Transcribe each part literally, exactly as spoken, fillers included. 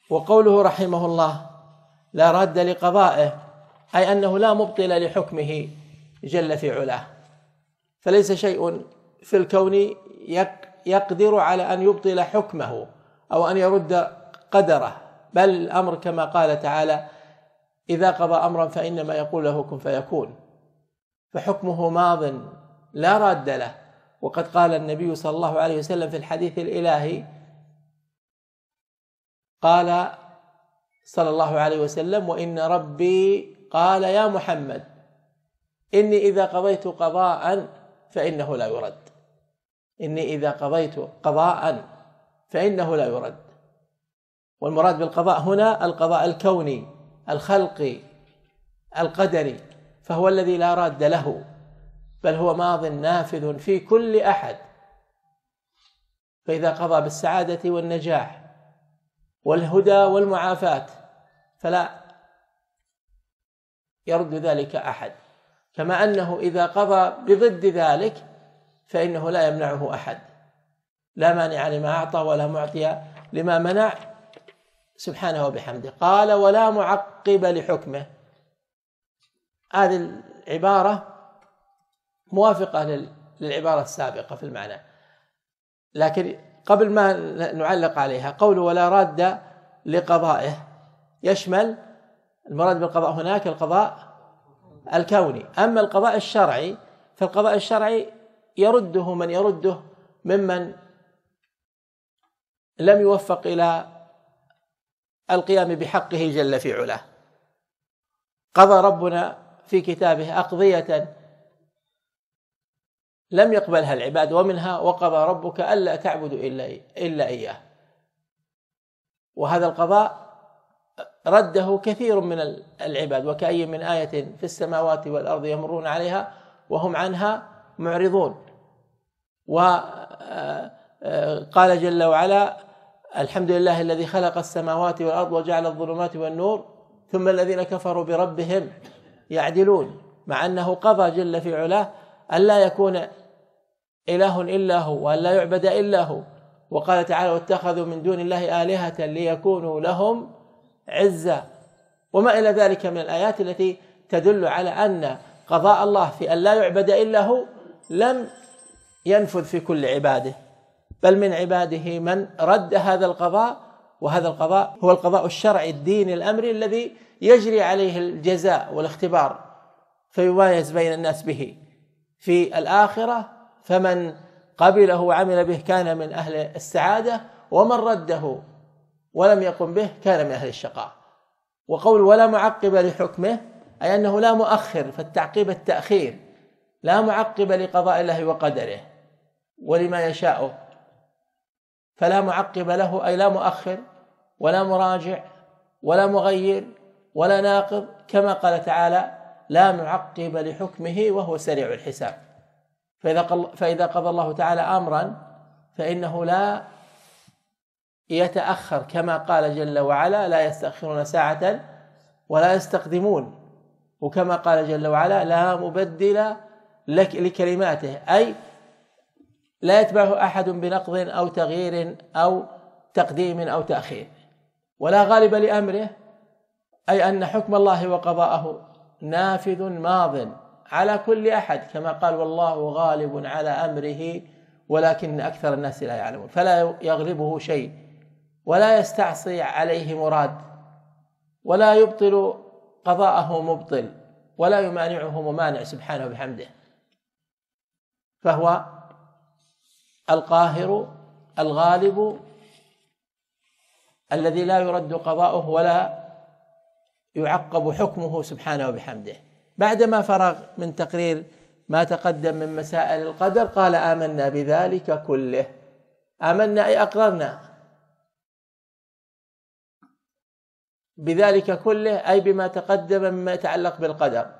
وقوله رحمه الله لا راد لقضائه، أي أنه لا مبطل لحكمه جل في علاه، فليس شيء في الكون يقدر على أن يبطل حكمه أو أن يرد قدره، بل الأمر كما قال تعالى إذا قضى أمرا فإنما يقول له كن فيكون، فحكمه ماض لا راد له. وقد قال النبي صلى الله عليه وسلم في الحديث الإلهي، قال صلى الله عليه وسلم وإن ربي قال يا محمد إني إذا قضيت قضاء فإنه لا يرد، إني إذا قضيت قضاء فإنه لا يرد. والمراد بالقضاء هنا القضاء الكوني الخلقي القدري، فهو الذي لا راد له، بل هو ماض نافذ في كل أحد. فإذا قضى بالسعادة والنجاح والهدى والمعافاة فلا يرد ذلك أحد، كما أنه إذا قضى بضد ذلك فإنه لا يمنعه أحد، لا مانع لما أعطى ولا معطي لما منع سبحانه وبحمده. قال ولا معقب لحكمه، هذه العبارة موافقة للعبارة السابقة في المعنى، لكن قبل ما نعلق عليها قول ولا راد لقضائه يشمل المراد بالقضاء هناك القضاء الكوني. أما القضاء الشرعي فالقضاء الشرعي يرده من يرده ممن لم يوفق إلى القيام بحقه جل في علاه. قضى ربنا في كتابه أقضية لم يقبلها العباد، ومنها وقضى ربك ألا تعبدوا إلا إياه، وهذا القضاء رده كثير من العباد، وكأي من آية في السماوات والأرض يمرون عليها وهم عنها معرضون. وقال جل وعلا الحمد لله الذي خلق السماوات والأرض وجعل الظلمات والنور ثم الذين كفروا بربهم يعدلون، مع أنه قضى جل في علاه أن لا يكون إله إلا هو وأن لا يعبد إلا هو. وقال تعالى واتخذوا من دون الله آلهة ليكونوا لهم عزا، وما إلى ذلك من الآيات التي تدل على أن قضاء الله في أن لا يعبد إلا هو لم ينفذ في كل عباده، بل من عباده من رد هذا القضاء، وهذا القضاء هو القضاء الشرعي الديني الأمري الذي يجري عليه الجزاء والاختبار فيميز بين الناس به في الآخرة، فمن قبله وعمل به كان من أهل السعادة، ومن رده ولم يقم به كان من أهل الشقاء. وقول ولا معقب لحكمه أي أنه لا مؤخر، فالتعقيب التأخير، لا معقب لقضاء الله وقدره ولما يشاءه، فلا معقب له أي لا مؤخر ولا مراجع ولا مغير ولا ناقض، كما قال تعالى لا معقب لحكمه وهو سريع الحساب. فإذا قضى الله تعالى أمرا فإنه لا يتأخر، كما قال جل وعلا لا يستأخرون ساعة ولا يستقدمون، وكما قال جل وعلا لا مبدل لك لكلماته، أي لا يتبعه أحد بنقض أو تغيير أو تقديم أو تأخير. ولا غالب لأمره أي أن حكم الله وقضاءه نافذ ماض على كل أحد، كما قال والله غالب على أمره ولكن أكثر الناس لا يعلمون، فلا يغلبه شيء ولا يستعصي عليه مراد ولا يبطل قضاءه مبطل ولا يمانعه ممانع سبحانه بحمده، فهو القاهر الغالب الذي لا يرد قضاؤه ولا يعقب حكمه سبحانه وبحمده. بعدما فرغ من تقرير ما تقدم من مسائل القدر قال آمنا بذلك كله. آمنا أي أقررنا بذلك كله، أي بما تقدم مما يتعلق بالقدر،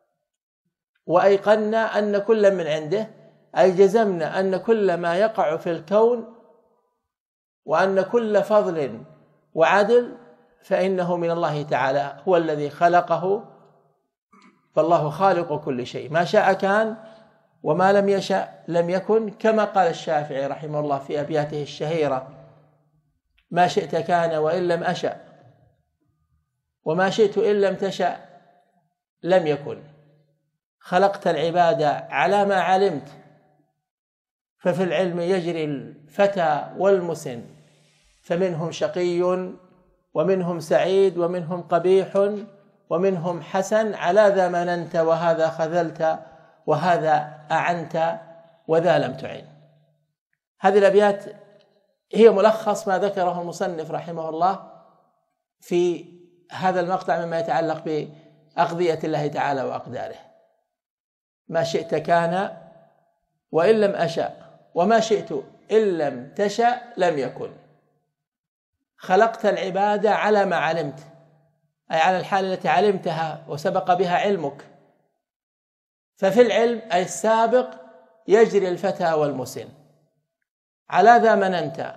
وأيقنا أن كل من عنده، أي جزمنا أن كل ما يقع في الكون وأن كل فضل وعدل فإنه من الله تعالى، هو الذي خلقه، فالله خالق كل شيء، ما شاء كان وما لم يشأ لم يكن، كما قال الشافعي رحمه الله في أبياته الشهيرة ما شئت كان وإن لم أشأ، وما شئت إن لم تشأ لم يكن. خلقت العباد على ما علمت، ففي العلم يجري الفتى والمسن، فمنهم شقي ومنهم سعيد ومنهم قبيح ومنهم حسن، على ذا مننت وهذا خذلت وهذا أعنت وذا لم تعن. هذه الأبيات هي ملخص ما ذكره المصنف رحمه الله في هذا المقطع مما يتعلق بأقضية الله تعالى وأقداره. ما شئت كان وإن لم أشأ، وما شئت إن لم تشأ لم يكن. خلقت العباد على ما علمت، أي على الحال التي علمتها وسبق بها علمك. ففي العلم أي السابق يجري الفتى والمسن، على ذا مننت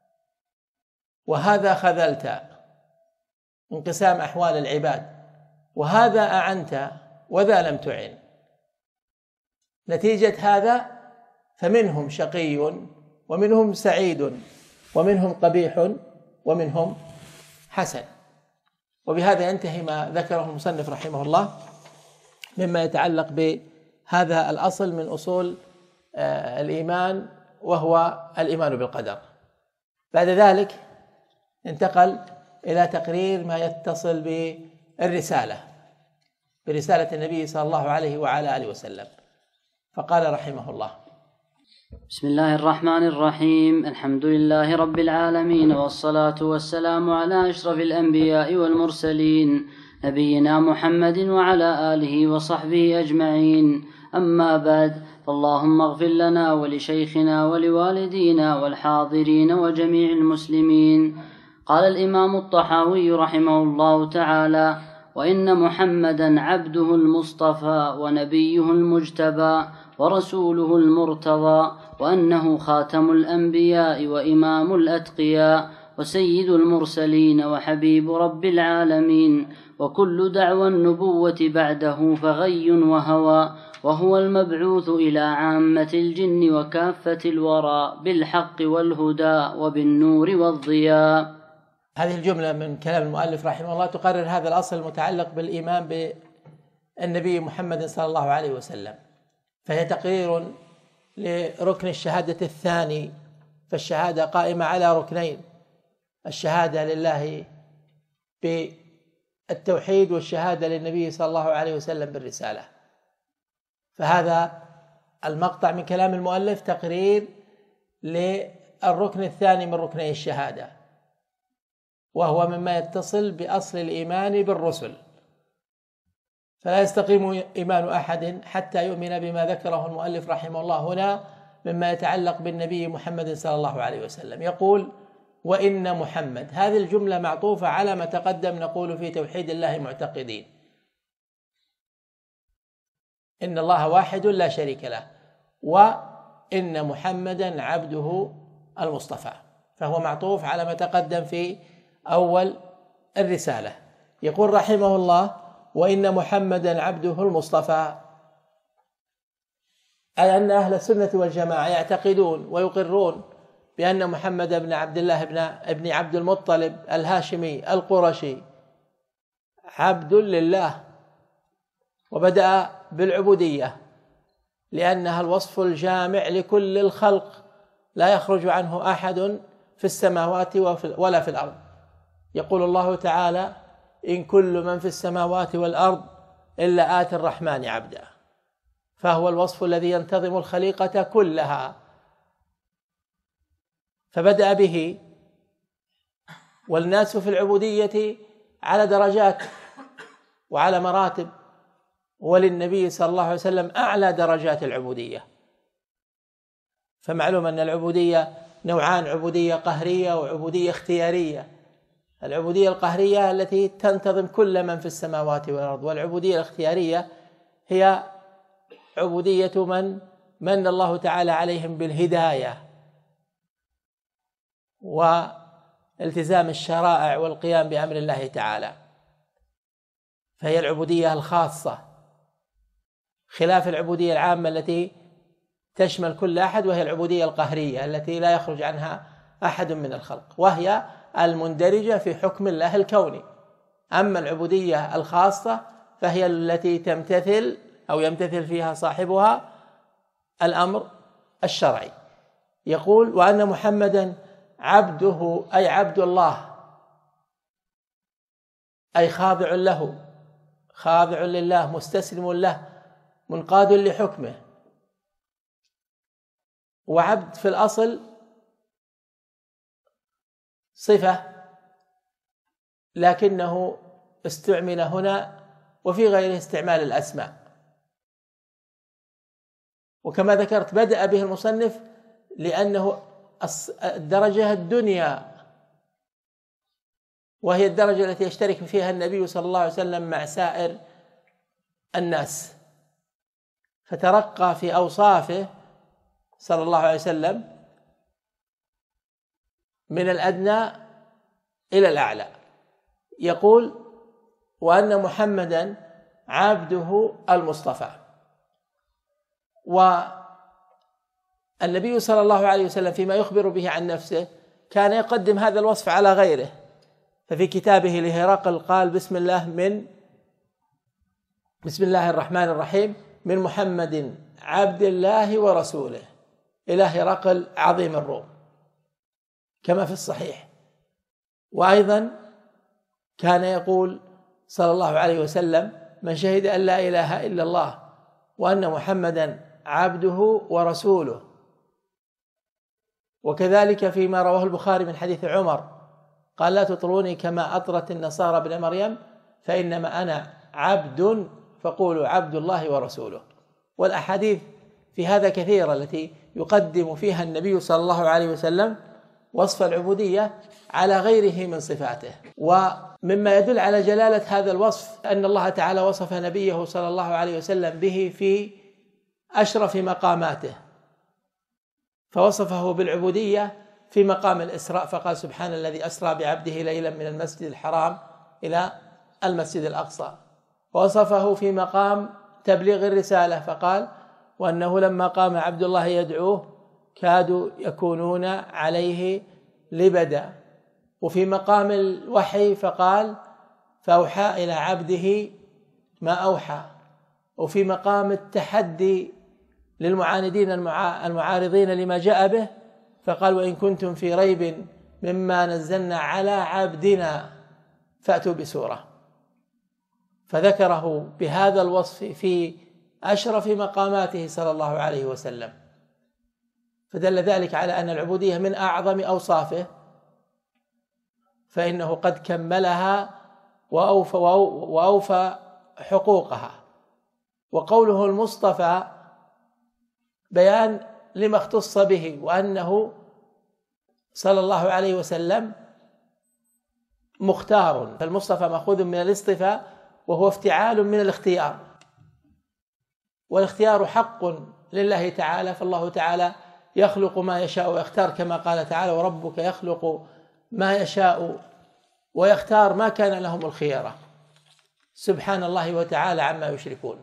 وهذا خذلت، انقسام أحوال العباد، وهذا أعنت وذا لم تعن. نتيجة هذا فمنهم شقي ومنهم سعيد ومنهم قبيح ومنهم حسن. وبهذا ينتهي ما ذكره المصنف رحمه الله مما يتعلق بهذا الأصل من أصول الإيمان، وهو الإيمان بالقدر. بعد ذلك انتقل إلى تقرير ما يتصل بالرسالة، برسالة النبي صلى الله عليه وعلى آله وسلم. فقال رحمه الله: بسم الله الرحمن الرحيم. الحمد لله رب العالمين، والصلاة والسلام على أشرف الأنبياء والمرسلين، نبينا محمد وعلى آله وصحبه أجمعين. أما بعد، فاللهم اغفر لنا ولشيخنا ولوالدينا والحاضرين وجميع المسلمين. قال الإمام الطحاوي رحمه الله تعالى: وإن محمدا عبده المصطفى ونبيه المجتبى ورسوله المرتضى، وأنه خاتم الأنبياء وإمام الأتقياء وسيد المرسلين وحبيب رب العالمين، وكل دعوى النبوة بعده فغي وهوى، وهو المبعوث إلى عامة الجن وكافة الورى بالحق والهدى وبالنور والضياء. هذه الجملة من كلام المؤلف رحمه الله تقرر هذا الأصل المتعلق بالإيمان بالنبي محمد صلى الله عليه وسلم، فهي تقرير لركن الشهادة الثاني. فالشهادة قائمة على ركنين: الشهادة لله بالتوحيد، والشهادة للنبي صلى الله عليه وسلم بالرسالة. فهذا المقطع من كلام المؤلف تقرير للركن الثاني من ركني الشهادة، وهو مما يتصل بأصل الإيمان بالرسل. فلا يستقيم إيمان أحد حتى يؤمن بما ذكره المؤلف رحمه الله هنا مما يتعلق بالنبي محمد صلى الله عليه وسلم. يقول: وإن محمد. هذه الجملة معطوفة على ما تقدم نقول في توحيد الله معتقدين: إن الله واحد لا شريك له، وإن محمدا عبده المصطفى، فهو معطوف على ما تقدم في أول الرسالة. يقول رحمه الله: وإن محمدا عبده المصطفى، أي أن أهل السنة والجماعة يعتقدون ويقرون بأن محمد بن عبد الله بن ابن عبد المطلب الهاشمي القرشي عبد لله، وبدأ بالعبودية لأنها الوصف الجامع لكل الخلق، لا يخرج عنه أحد في السماوات ولا في الأرض. يقول الله تعالى: إن كل من في السماوات والأرض إلا آتي الرحمن عبدا. فهو الوصف الذي ينتظم الخليقة كلها، فبدأ به. والناس في العبودية على درجات وعلى مراتب، وللنبي صلى الله عليه وسلم أعلى درجات العبودية. فمعلوم أن العبودية نوعان: عبودية قهرية وعبودية اختيارية. العبودية القهرية التي تنتظم كل من في السماوات والأرض، والعبودية الاختيارية هي عبودية من من الله تعالى عليهم بالهداية والتزام الشرائع والقيام بأمر الله تعالى، فهي العبودية الخاصة، خلاف العبودية العامة التي تشمل كل أحد، وهي العبودية القهرية التي لا يخرج عنها أحد من الخلق، وهي المندرجة في حكم الله الكوني. أما العبودية الخاصة فهي التي تمتثل أو يمتثل فيها صاحبها الأمر الشرعي. يقول: وأن محمدا عبده، أي عبد الله، أي خاضع له، خاضع لله، مستسلم له، منقاد لحكمه. وعبد في الأصل صفة، لكنه استعمل هنا وفي غيره استعمال الأسماء. وكما ذكرت بدأ به المصنف لأنه الدرجة الدنيا، وهي الدرجة التي يشترك فيها النبي صلى الله عليه وسلم مع سائر الناس، فترقى في أوصافه صلى الله عليه وسلم من الأدنى إلى الأعلى. يقول: وأن محمدا عبده المصطفى. والنبي صلى الله عليه وسلم فيما يخبر به عن نفسه كان يقدم هذا الوصف على غيره، ففي كتابه لهرقل قال: بسم الله من بسم الله الرحمن الرحيم من محمد عبد الله ورسوله إلى هرقل عظيم الروم، كما في الصحيح. وأيضا كان يقول صلى الله عليه وسلم: من شهد أن لا إله إلا الله وأن محمدا عبده ورسوله. وكذلك فيما رواه البخاري من حديث عمر قال: لا تطروني كما أطرت النصارى ابن مريم فإنما أنا عبد فقولوا عبد الله ورسوله. والأحاديث في هذا كثيرة التي يقدم فيها النبي صلى الله عليه وسلم وصف العبودية على غيره من صفاته. ومما يدل على جلالة هذا الوصف أن الله تعالى وصف نبيه صلى الله عليه وسلم به في أشرف مقاماته، فوصفه بالعبودية في مقام الإسراء فقال: سبحان الذي أسرى بعبده ليلا من المسجد الحرام إلى المسجد الأقصى. ووصفه في مقام تبليغ الرسالة فقال: وأنه لما قام عبد الله يدعوه كادوا يكونون عليه لبدا. وفي مقام الوحي فقال: فأوحى إلى عبده ما أوحى. وفي مقام التحدي للمعاندين المعارضين لما جاء به فقال: وإن كنتم في ريب مما نزلنا على عبدنا فأتوا بسورة. فذكره بهذا الوصف في أشرف مقاماته صلى الله عليه وسلم، فدل ذلك على أن العبودية من أعظم أوصافه، فإنه قد كملها وأوفى, وأوفى حقوقها. وقوله المصطفى بيان لما اختص به، وأنه صلى الله عليه وسلم مختار، فالمصطفى مأخوذ من الاصطفاء وهو افتعال من الاختيار، والاختيار حق لله تعالى، فالله تعالى يخلق ما يشاء ويختار كما قال تعالى: وربك يخلق ما يشاء ويختار ما كان لهم الخيرة، سبحان الله وتعالى عما يشركون.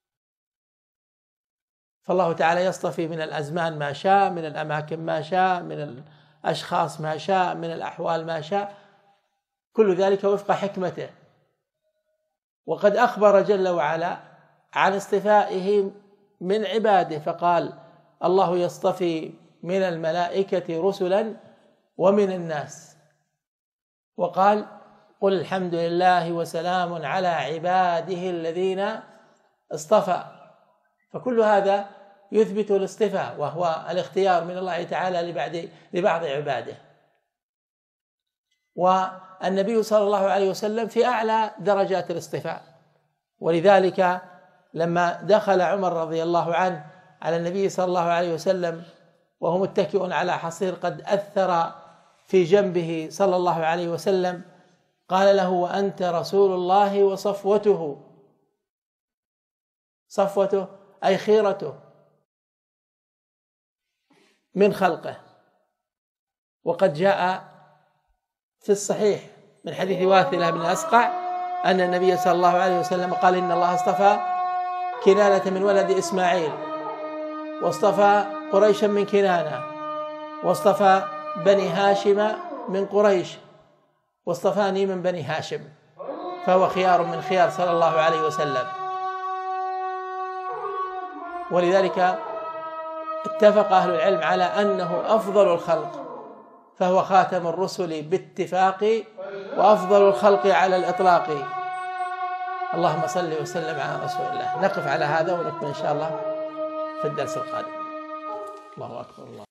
فالله تعالى يصطفي من الأزمان ما شاء، من الأماكن ما شاء، من الأشخاص ما شاء، من الأحوال ما شاء، كل ذلك وفق حكمته. وقد أخبر جل وعلا عن اصطفائه من عباده فقال: الله يصطفي من الملائكة رسلا ومن الناس. وقال: قل الحمد لله وسلام على عباده الذين اصطفى. فكل هذا يثبت الاصطفاء، وهو الاختيار من الله تعالى لبعض لبعض عباده. والنبي صلى الله عليه وسلم في أعلى درجات الاصطفاء، ولذلك لما دخل عمر رضي الله عنه على النبي صلى الله عليه وسلم وهو متكئ على حصير قد أثر في جنبه صلى الله عليه وسلم، قال له: وأنت رسول الله وصفوته. صفوته أي خيرته من خلقه. وقد جاء في الصحيح من حديث واثلة بن أسقع أن النبي صلى الله عليه وسلم قال: إن الله اصطفى كنانة من ولد إسماعيل، واصطفى قريشا من كنانة، واصطفى بني هاشم من قريش، واصطفاني من بني هاشم، فهو خيار من خيار صلى الله عليه وسلم. ولذلك اتفق أهل العلم على أنه أفضل الخلق، فهو خاتم الرسل باتفاق، وأفضل الخلق على الإطلاق. اللهم صل وسلم على رسول الله. نقف على هذا ونكمل إن شاء الله في الدرس القادم. الله أكبر الله.